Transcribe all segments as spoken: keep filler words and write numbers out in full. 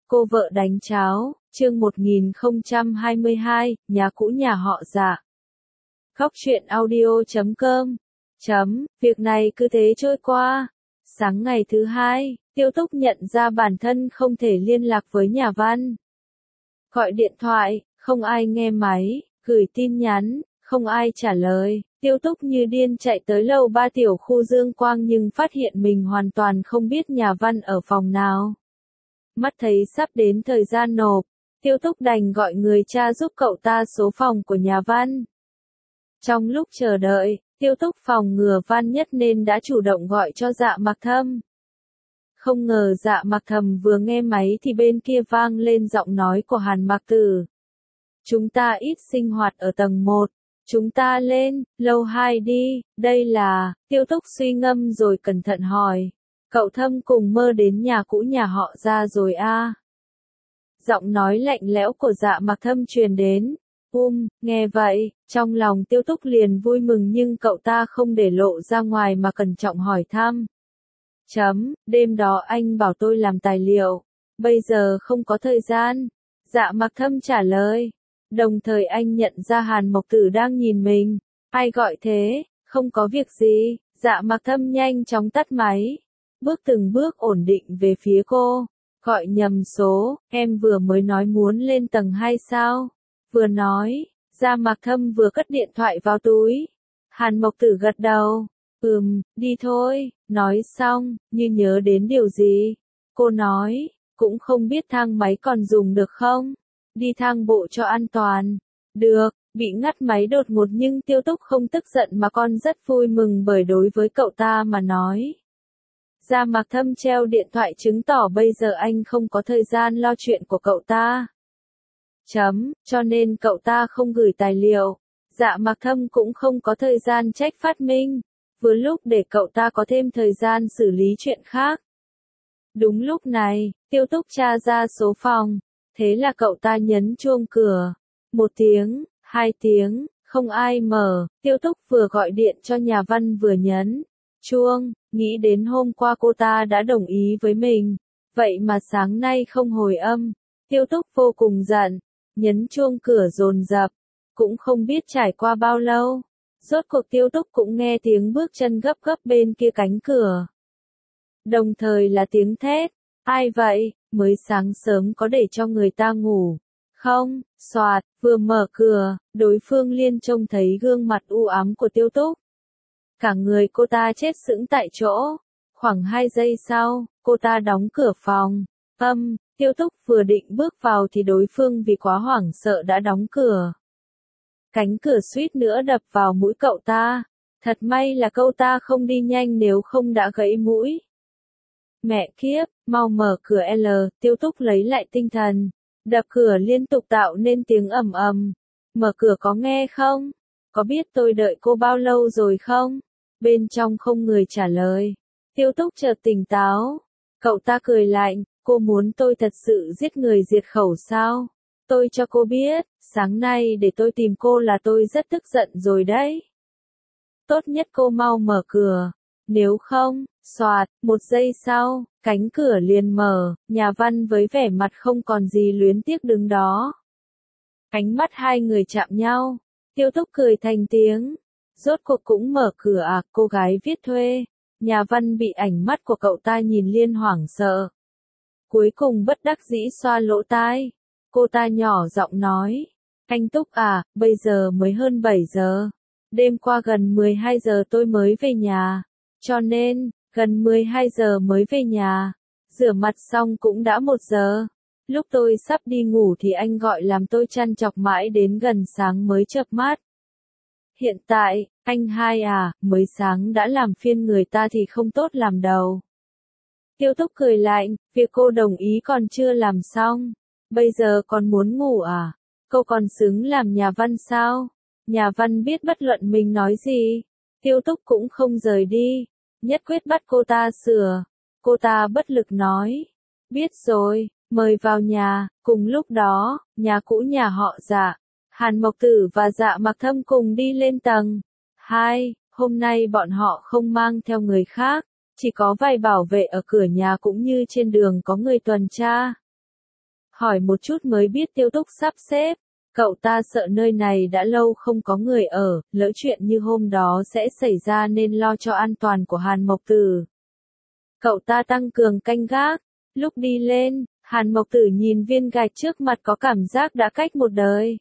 Cô vợ đánh cháo, chương một nghìn không trăm hai mươi hai, nhà cũ nhà họ Dạ. Góc truyện audio chấm com. Chấm, việc này cứ thế trôi qua. Sáng ngày thứ hai, Tiêu Túc nhận ra bản thân không thể liên lạc với nhà Văn. Gọi điện thoại, không ai nghe máy, gửi tin nhắn, không ai trả lời. Tiêu Túc như điên chạy tới lầu ba tiểu khu Dương Quang nhưng phát hiện mình hoàn toàn không biết nhà Văn ở phòng nào. Mắt thấy sắp đến thời gian nộp, Tiêu Túc đành gọi người cha giúp cậu ta số phòng của nhà Văn. Trong lúc chờ đợi, Tiêu Túc phòng ngừa Văn nhất nên đã chủ động gọi cho Dạ Mặc Thâm. Không ngờ Dạ Mặc Thầm vừa nghe máy thì bên kia vang lên giọng nói của Hàn Mặc Tử. Chúng ta ít sinh hoạt ở tầng một, chúng ta lên, lầu hai đi, đây là, Tiêu Túc suy ngẫm rồi cẩn thận hỏi. Cậu Thâm cùng Mơ đến nhà cũ nhà họ Ra rồi a? À? Giọng nói lạnh lẽo của Dạ Mặc Thâm truyền đến. Um, nghe vậy, trong lòng Tiêu Túc liền vui mừng nhưng cậu ta không để lộ ra ngoài mà cẩn trọng hỏi thăm. Chấm, đêm đó anh bảo tôi làm tài liệu, bây giờ không có thời gian. Dạ Mặc Thâm trả lời. Đồng thời anh nhận ra Hàn Mộc Tử đang nhìn mình. Ai gọi thế? Không có việc gì. Dạ Mặc Thâm nhanh chóng tắt máy. Bước từng bước ổn định về phía cô. Gọi nhầm số, em vừa mới nói muốn lên tầng hai sao? Vừa nói, Dạ Mặc Thâm vừa cất điện thoại vào túi. Hàn Mộc Tử gật đầu. Ừm, đi thôi. Nói xong, như nhớ đến điều gì. Cô nói, cũng không biết thang máy còn dùng được không? Đi thang bộ cho an toàn. Được, bị ngắt máy đột ngột nhưng Tiêu Túc không tức giận mà con rất vui mừng bởi đối với cậu ta mà nói. Dạ Mặc Thâm treo điện thoại chứng tỏ bây giờ anh không có thời gian lo chuyện của cậu ta. Chấm, cho nên cậu ta không gửi tài liệu. Dạ Mặc Thâm cũng không có thời gian trách Phát Minh. Vừa lúc để cậu ta có thêm thời gian xử lý chuyện khác. Đúng lúc này, Tiêu Túc tra ra số phòng. Thế là cậu ta nhấn chuông cửa. Một tiếng, hai tiếng, không ai mở. Tiêu Túc vừa gọi điện cho nhà Văn vừa nhấn chuông, nghĩ đến hôm qua cô ta đã đồng ý với mình. Vậy mà sáng nay không hồi âm. Tiêu Túc vô cùng giận. Nhấn chuông cửa dồn dập. Cũng không biết trải qua bao lâu. Rốt cuộc Tiêu Túc cũng nghe tiếng bước chân gấp gấp bên kia cánh cửa. Đồng thời là tiếng thét. Ai vậy? Mới sáng sớm có để cho người ta ngủ. Không, xoạt, vừa mở cửa, đối phương liền trông thấy gương mặt u ám của Tiêu Túc. Cả người cô ta chết sững tại chỗ. Khoảng hai giây sau, cô ta đóng cửa phòng. Âm, Tiêu Túc vừa định bước vào thì đối phương vì quá hoảng sợ đã đóng cửa. Cánh cửa suýt nữa đập vào mũi cậu ta. Thật may là cậu ta không đi nhanh nếu không đã gãy mũi. Mẹ kiếp, mau mở cửa L, Tiêu Túc lấy lại tinh thần. Đập cửa liên tục tạo nên tiếng ầm ầm. Mở cửa có nghe không? Có biết tôi đợi cô bao lâu rồi không? Bên trong không người trả lời. Tiêu Túc chợt tỉnh táo. Cậu ta cười lạnh, cô muốn tôi thật sự giết người diệt khẩu sao? Tôi cho cô biết, sáng nay để tôi tìm cô là tôi rất tức giận rồi đấy. Tốt nhất cô mau mở cửa. Nếu không, xoạt, một giây sau, cánh cửa liền mở, nhà Văn với vẻ mặt không còn gì luyến tiếc đứng đó. Ánh mắt hai người chạm nhau, Tiêu Túc cười thành tiếng. Rốt cuộc cũng mở cửa à, cô gái viết thuê. Nhà Văn bị ánh mắt của cậu ta nhìn liên hoảng sợ. Cuối cùng bất đắc dĩ xoa lỗ tai. Cô ta nhỏ giọng nói. Anh Túc à, bây giờ mới hơn bảy giờ. Đêm qua gần mười hai giờ tôi mới về nhà. Cho nên, gần mười hai giờ mới về nhà. Rửa mặt xong cũng đã một giờ. Lúc tôi sắp đi ngủ thì anh gọi làm tôi trằn trọc mãi đến gần sáng mới chợp mắt. Hiện tại, anh hai à, mới sáng đã làm phiền người ta thì không tốt làm đâu. Tiêu Túc cười lạnh, việc cô đồng ý còn chưa làm xong. Bây giờ còn muốn ngủ à? Cô còn xứng làm nhà Văn sao? Nhà Văn biết bất luận mình nói gì. Tiêu Túc cũng không rời đi. Nhất quyết bắt cô ta sửa. Cô ta bất lực nói. Biết rồi, mời vào nhà. Cùng lúc đó, nhà cũ nhà họ Dạ. Hàn Mộc Tử và Dạ Mặc Thâm cùng đi lên tầng hai. Hôm nay bọn họ không mang theo người khác. Chỉ có vài bảo vệ ở cửa nhà cũng như trên đường có người tuần tra. hỏi một chút mới biết Tiêu Túc sắp xếp. Cậu ta sợ nơi này đã lâu không có người ở, lỡ chuyện như hôm đó sẽ xảy ra nên lo cho an toàn của Hàn Mộc Tử. Cậu ta tăng cường canh gác, lúc đi lên, Hàn Mộc Tử nhìn viên gạch trước mặt có cảm giác đã cách một đời.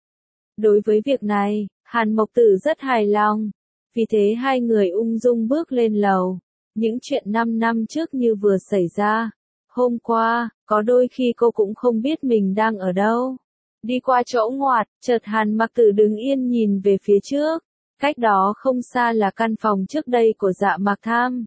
Đối với việc này, Hàn Mộc Tử rất hài lòng, vì thế hai người ung dung bước lên lầu. Những chuyện năm năm trước như vừa xảy ra. Hôm qua, có đôi khi cô cũng không biết mình đang ở đâu. Đi qua chỗ ngoặt, chợt Hàn Mặc Tử đứng yên nhìn về phía trước. Cách đó không xa là căn phòng trước đây của Dạ Mạc Tham.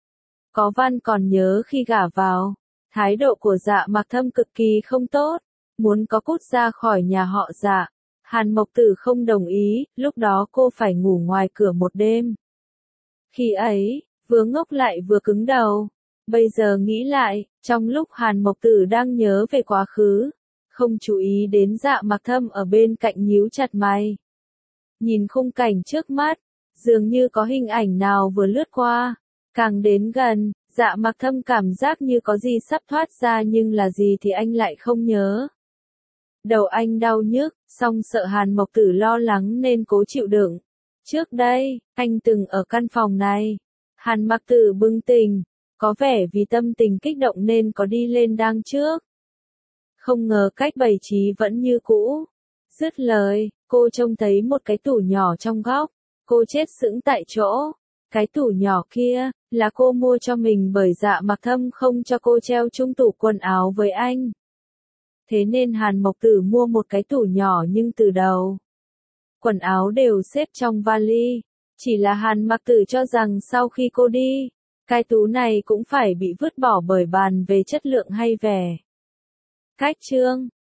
Có Văn còn nhớ khi gả vào, thái độ của Dạ Mạc Thâm cực kỳ không tốt, muốn có cút ra khỏi nhà họ Dạ. Hàn Mộc Tử không đồng ý, lúc đó cô phải ngủ ngoài cửa một đêm. Khi ấy, vừa ngốc lại vừa cứng đầu. Bây giờ nghĩ lại, trong lúc Hàn Mộc Tử đang nhớ về quá khứ, không chú ý đến Dạ Mạc Thâm ở bên cạnh nhíu chặt mày. Nhìn khung cảnh trước mắt, dường như có hình ảnh nào vừa lướt qua. Càng đến gần, Dạ Mạc Thâm cảm giác như có gì sắp thoát ra nhưng là gì thì anh lại không nhớ. Đầu anh đau nhức, song sợ Hàn Mộc Tử lo lắng nên cố chịu đựng. Trước đây, anh từng ở căn phòng này. Hàn Mặc Tử bừng tỉnh, có vẻ vì tâm tình kích động nên có đi lên đang trước. Không ngờ cách bày trí vẫn như cũ. Dứt lời, cô trông thấy một cái tủ nhỏ trong góc. Cô chết sững tại chỗ. Cái tủ nhỏ kia, là cô mua cho mình bởi Dạ Mạc Thâm không cho cô treo chung tủ quần áo với anh. Thế nên Hàn Mộc Tử mua một cái tủ nhỏ nhưng từ đầu. Quần áo đều xếp trong vali. Chỉ là Hàn Mặc Tử cho rằng sau khi cô đi, cái túi này cũng phải bị vứt bỏ bởi bàn về chất lượng hay vẻ. Cách chương